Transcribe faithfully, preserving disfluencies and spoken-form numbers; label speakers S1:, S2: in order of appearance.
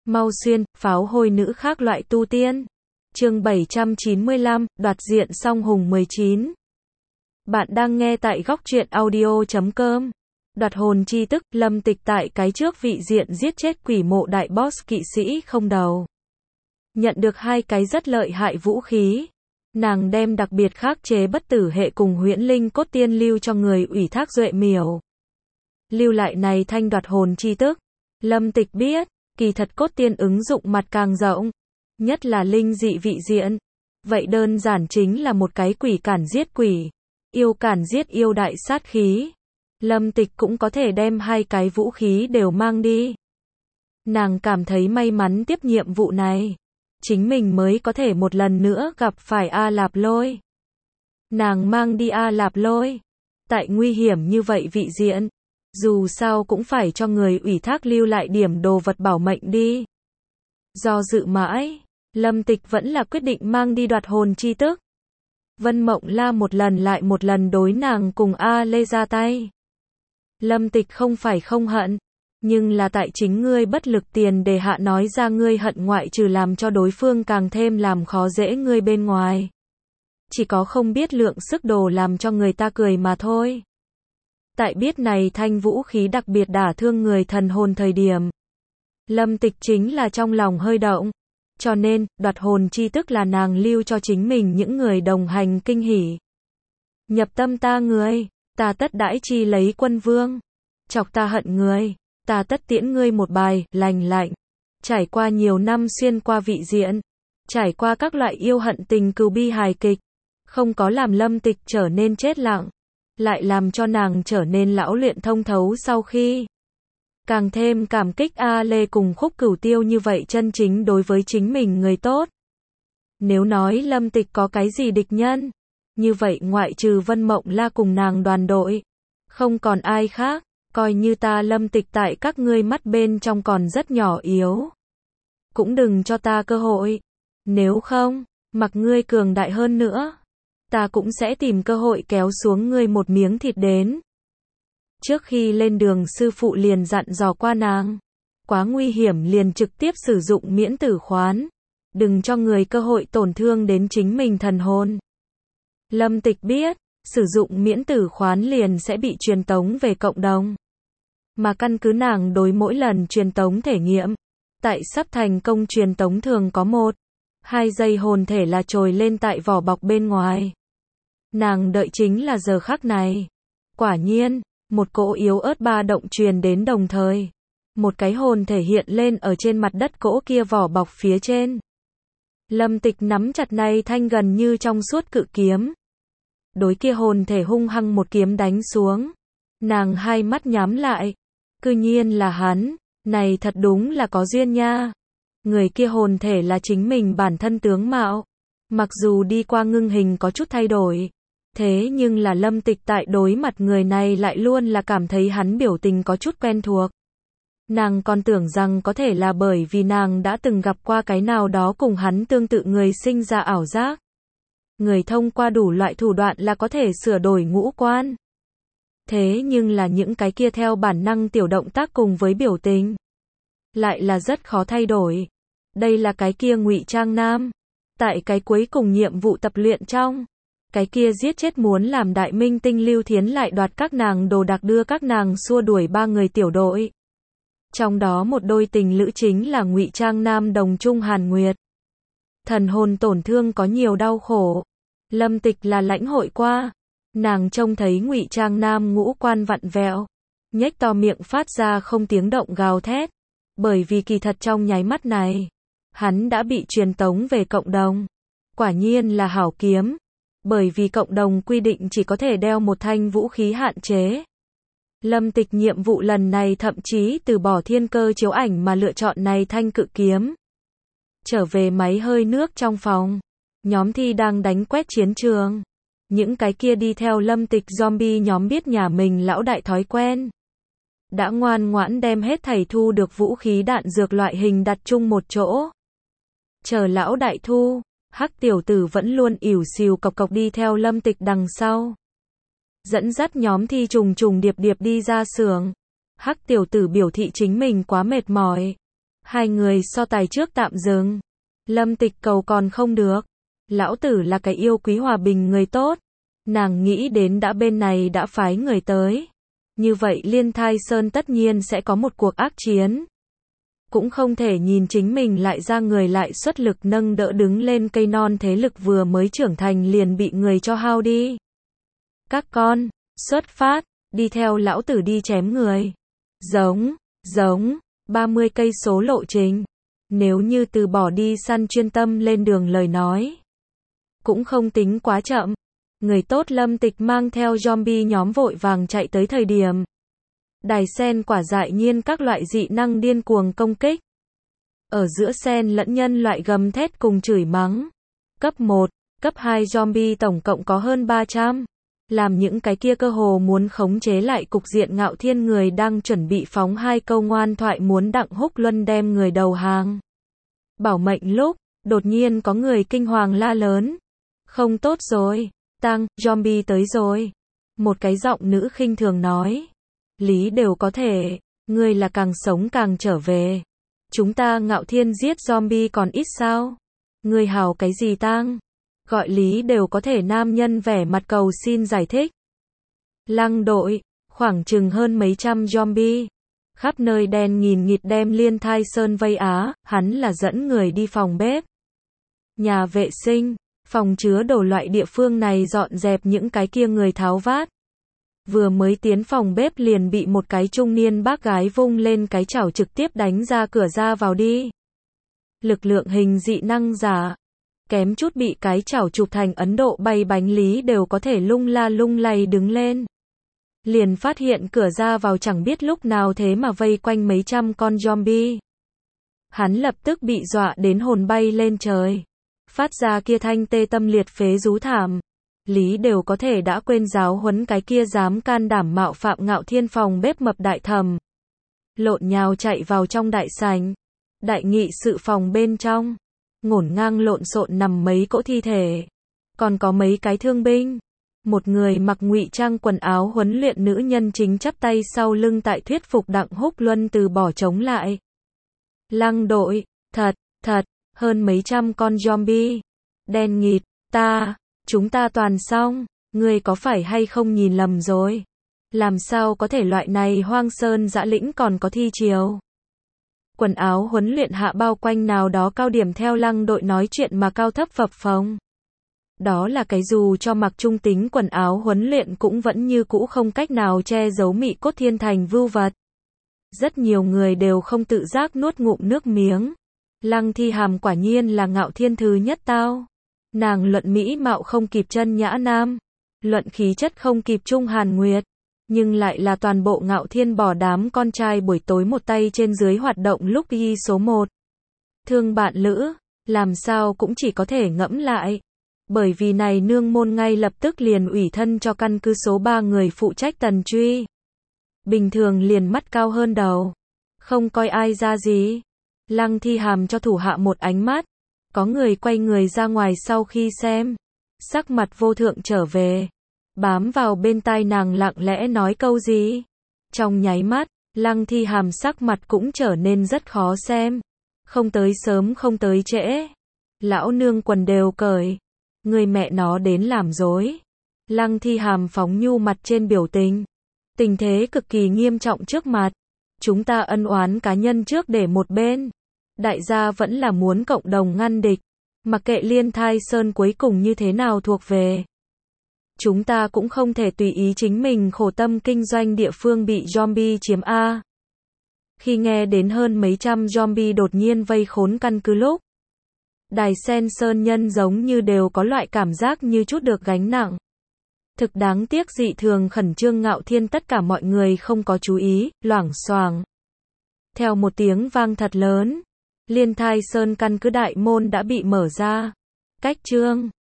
S1: Mau xuyên, pháo hôi nữ khác loại tu tiên. Chương bảy trăm chín mươi lăm, đoạt diện song hùng mười chín. Bạn đang nghe tại góc truyện audio chấm com. Đoạt hồn chi tức, Lâm Tịch tại cái trước vị diện giết chết quỷ mộ đại boss kỵ sĩ không đầu. Nhận được hai cái rất lợi hại vũ khí. Nàng đem đặc biệt khắc chế bất tử hệ cùng huyễn linh cốt tiên lưu cho người ủy thác duệ miểu. Lưu lại này thanh đoạt hồn chi tức. Lâm Tịch biết, kỳ thật cốt tiên ứng dụng mặt càng rộng. Nhất là linh dị vị diện. Vậy đơn giản chính là một cái quỷ cản giết quỷ. Yêu cản giết yêu đại sát khí. Lâm Tịch cũng có thể đem hai cái vũ khí đều mang đi. Nàng cảm thấy may mắn tiếp nhiệm vụ này. Chính mình mới có thể một lần nữa gặp phải A Lạp Lôi. Nàng mang đi A Lạp Lôi. Tại nguy hiểm như vậy vị diện. Dù sao cũng phải cho người ủy thác lưu lại điểm đồ vật bảo mệnh đi. Do dự mãi, Lâm Tịch vẫn là quyết định mang đi đoạt hồn chi tức. Vân Mộng La một lần lại một lần đối nàng cùng A Lê ra tay. Lâm Tịch không phải không hận, nhưng là tại chính ngươi bất lực tiền đề hạ nói ra ngươi hận ngoại trừ làm cho đối phương càng thêm làm khó dễ ngươi bên ngoài. Chỉ có không biết lượng sức đồ làm cho người ta cười mà thôi. Tại biết này thanh vũ khí đặc biệt đả thương người thần hồn thời điểm. Lâm Tịch chính là trong lòng hơi động. Cho nên, đoạt hồn chi tức là nàng lưu cho chính mình những người đồng hành kinh hỉ. Nhập tâm ta người, ta tất đãi chi lấy quân vương. Chọc ta hận người, ta tất tiễn ngươi một bài, lành lạnh. Trải qua nhiều năm xuyên qua vị diện. Trải qua các loại yêu hận tình cừu bi hài kịch. Không có làm Lâm Tịch trở nên chết lặng. Lại làm cho nàng trở nên lão luyện thông thấu sau khi. Càng thêm cảm kích A Lê cùng Khúc Cửu Tiêu như vậy chân chính đối với chính mình người tốt. Nếu nói Lâm Tịch có cái gì địch nhân, như vậy ngoại trừ Vân Mộng La cùng nàng đoàn đội, không còn ai khác, coi như ta Lâm Tịch tại các ngươi mắt bên trong còn rất nhỏ yếu. Cũng đừng cho ta cơ hội, nếu không, mặc ngươi cường đại hơn nữa, ta cũng sẽ tìm cơ hội kéo xuống ngươi một miếng thịt đến. Trước khi lên đường sư phụ liền dặn dò qua nàng. Quá nguy hiểm liền trực tiếp sử dụng miễn tử khoán. Đừng cho người cơ hội tổn thương đến chính mình thần hồn. Lâm Tịch biết, sử dụng miễn tử khoán liền sẽ bị truyền tống về cộng đồng. Mà căn cứ nàng đối mỗi lần truyền tống thể nghiệm. Tại sắp thành công truyền tống thường có một, hai giây hồn thể là trồi lên tại vỏ bọc bên ngoài. Nàng đợi chính là giờ khắc này. Quả nhiên. Một cỗ yếu ớt ba động truyền đến đồng thời. Một cái hồn thể hiện lên ở trên mặt đất cỗ kia vỏ bọc phía trên. Lâm Tịch nắm chặt này thanh gần như trong suốt cự kiếm. Đối kia hồn thể hung hăng một kiếm đánh xuống. Nàng hai mắt nhắm lại. Cư nhiên là hắn. Này thật đúng là có duyên nha. Người kia hồn thể là chính mình bản thân tướng mạo. Mặc dù đi qua ngưng hình có chút thay đổi. Thế nhưng là Lâm Tịch tại đối mặt người này lại luôn là cảm thấy hắn biểu tình có chút quen thuộc. Nàng còn tưởng rằng có thể là bởi vì nàng đã từng gặp qua cái nào đó cùng hắn tương tự người sinh ra ảo giác. Người thông qua đủ loại thủ đoạn là có thể sửa đổi ngũ quan. Thế nhưng là những cái kia theo bản năng tiểu động tác cùng với biểu tình. Lại là rất khó thay đổi. Đây là cái kia Ngụy Trang Nam. Tại cái cuối cùng nhiệm vụ tập luyện trong. Cái kia giết chết muốn làm đại minh tinh Lưu Thiến lại đoạt các nàng đồ đạc đưa các nàng xua đuổi ba người tiểu đội. Trong đó một đôi tình lữ chính là Ngụy Trang Nam đồng trung Hàn Nguyệt. Thần hồn tổn thương có nhiều đau khổ. Lâm Tịch là lãnh hội qua. Nàng trông thấy Ngụy Trang Nam ngũ quan vặn vẹo. Nhếch to miệng phát ra không tiếng động gào thét. Bởi vì kỳ thật trong nháy mắt này. Hắn đã bị truyền tống về cộng đồng. Quả nhiên là hảo kiếm. Bởi vì cộng đồng quy định chỉ có thể đeo một thanh vũ khí hạn chế. Lâm Tịch nhiệm vụ lần này thậm chí từ bỏ thiên cơ chiếu ảnh mà lựa chọn này thanh cự kiếm. Trở về máy hơi nước trong phòng. Nhóm thi đang đánh quét chiến trường. Những cái kia đi theo Lâm Tịch zombie nhóm biết nhà mình lão đại thói quen. Đã ngoan ngoãn đem hết thảy thu được vũ khí đạn dược loại hình đặt chung một chỗ. Chờ lão đại thu. Hắc tiểu tử vẫn luôn ỉu xìu cộc cộc đi theo Lâm Tịch đằng sau. Dẫn dắt nhóm thi trùng trùng điệp điệp đi ra xưởng. Hắc tiểu tử biểu thị chính mình quá mệt mỏi. Hai người so tài trước tạm dừng. Lâm Tịch cầu còn không được. Lão tử là cái yêu quý hòa bình người tốt. Nàng nghĩ đến đã bên này đã phái người tới. Như vậy Liên Thai Sơn tất nhiên sẽ có một cuộc ác chiến. Cũng không thể nhìn chính mình lại ra người lại xuất lực nâng đỡ đứng lên cây non thế lực vừa mới trưởng thành liền bị người cho hao đi. Các con, xuất phát, đi theo lão tử đi chém người. Giống, giống, ba mươi cây số lộ trình. Nếu như từ bỏ đi săn chuyên tâm lên đường lời nói. Cũng không tính quá chậm. Người tốt Lâm Tịch mang theo zombie nhóm vội vàng chạy tới thời điểm. Đài sen quả dại nhiên các loại dị năng điên cuồng công kích. Ở giữa sen lẫn nhân loại gầm thét cùng chửi mắng. Cấp một, cấp hai zombie tổng cộng có hơn ba trăm. Làm những cái kia cơ hồ muốn khống chế lại cục diện Ngạo Thiên người đang chuẩn bị phóng hai câu ngoan thoại muốn Đặng Húc Luân đem người đầu hàng. Bảo mệnh lúc, đột nhiên có người kinh hoàng la lớn. Không tốt rồi, tăng, zombie tới rồi. Một cái giọng nữ khinh thường nói. Lý đều có thể, ngươi là càng sống càng trở về. Chúng ta Ngạo Thiên giết zombie còn ít sao? Ngươi hào cái gì tang? Gọi Lý đều có thể nam nhân vẻ mặt cầu xin giải thích. Lăng đội, khoảng chừng hơn mấy trăm zombie. Khắp nơi đen nghìn nghịt đem Liên Thai Sơn vây á, hắn là dẫn người đi phòng bếp. Nhà vệ sinh, phòng chứa đồ loại địa phương này dọn dẹp những cái kia người tháo vát. Vừa mới tiến phòng bếp liền bị một cái trung niên bác gái vung lên cái chảo trực tiếp đánh ra cửa ra vào đi. Lực lượng hình dị năng giả. Kém chút bị cái chảo chụp thành Ấn Độ bay bánh Lý đều có thể lung la lung lay đứng lên. Liền phát hiện cửa ra vào chẳng biết lúc nào thế mà vây quanh mấy trăm con zombie. Hắn lập tức bị dọa đến hồn bay lên trời. Phát ra kia thanh tê tâm liệt phế rú thảm. Lý đều có thể đã quên giáo huấn cái kia dám can đảm mạo phạm Ngạo Thiên phòng bếp mập đại thầm. Lộn nhào chạy vào trong đại sảnh. Đại nghị sự phòng bên trong. Ngổn ngang lộn xộn nằm mấy cỗ thi thể. Còn có mấy cái thương binh. Một người mặc ngụy trang quần áo huấn luyện nữ nhân chính chắp tay sau lưng tại thuyết phục Đặng Húc Luân từ bỏ chống lại. Lăng đội, thật, thật, hơn mấy trăm con zombie. Đen nghịt, ta, chúng ta toàn xong, ngươi có phải hay không nhìn lầm rồi? Làm sao có thể loại này hoang sơn dã lĩnh còn có thi chiều? Quần áo huấn luyện hạ bao quanh nào đó cao điểm theo lăng đội nói chuyện mà cao thấp phập phồng. Đó là cái dù cho mặc trung tính quần áo huấn luyện cũng vẫn như cũ không cách nào che giấu mị cốt thiên thành vưu vật. Rất nhiều người đều không tự giác nuốt ngụm nước miếng. Lăng Thi Hàm quả nhiên là Ngạo Thiên thứ nhất tao. Nàng luận mỹ mạo không kịp chân nhã nam. Luận khí chất không kịp Trung Hàn Nguyệt. Nhưng lại là toàn bộ Ngạo Thiên bỏ đám con trai buổi tối một tay trên dưới hoạt động lúc y số một. Thương bạn lữ, làm sao cũng chỉ có thể ngẫm lại. Bởi vì này nương môn ngay lập tức liền ủy thân cho căn cứ số ba người phụ trách tần truy. Bình thường liền mắt cao hơn đầu. Không coi ai ra gì. Lăng Thi Hàm cho thủ hạ một ánh mắt. Có người quay người ra ngoài sau khi xem. Sắc mặt vô thượng trở về. Bám vào bên tai nàng lặng lẽ nói câu gì. Trong nháy mắt, Lăng Thi Hàm sắc mặt cũng trở nên rất khó xem. Không tới sớm không tới trễ. Lão nương quần đều cởi. Người mẹ nó đến làm dối. Lăng Thi Hàm phóng nhu mặt trên biểu tình. Tình thế cực kỳ nghiêm trọng trước mặt. Chúng ta ân oán cá nhân trước để một bên. Đại gia vẫn là muốn cộng đồng ngăn địch. Mặc kệ Liên Thai Sơn cuối cùng như thế nào thuộc về. Chúng ta cũng không thể tùy ý chính mình khổ tâm kinh doanh địa phương bị zombie chiếm A. Khi nghe đến hơn mấy trăm zombie đột nhiên vây khốn căn cứ lúc. Đài sen sơn nhân giống như đều có loại cảm giác như chút được gánh nặng. Thực đáng tiếc dị thường khẩn trương Ngạo Thiên tất cả mọi người không có chú ý, loảng xoảng. Theo một tiếng vang thật lớn, Liên Thai Sơn căn cứ đại môn đã bị mở ra. Cách chương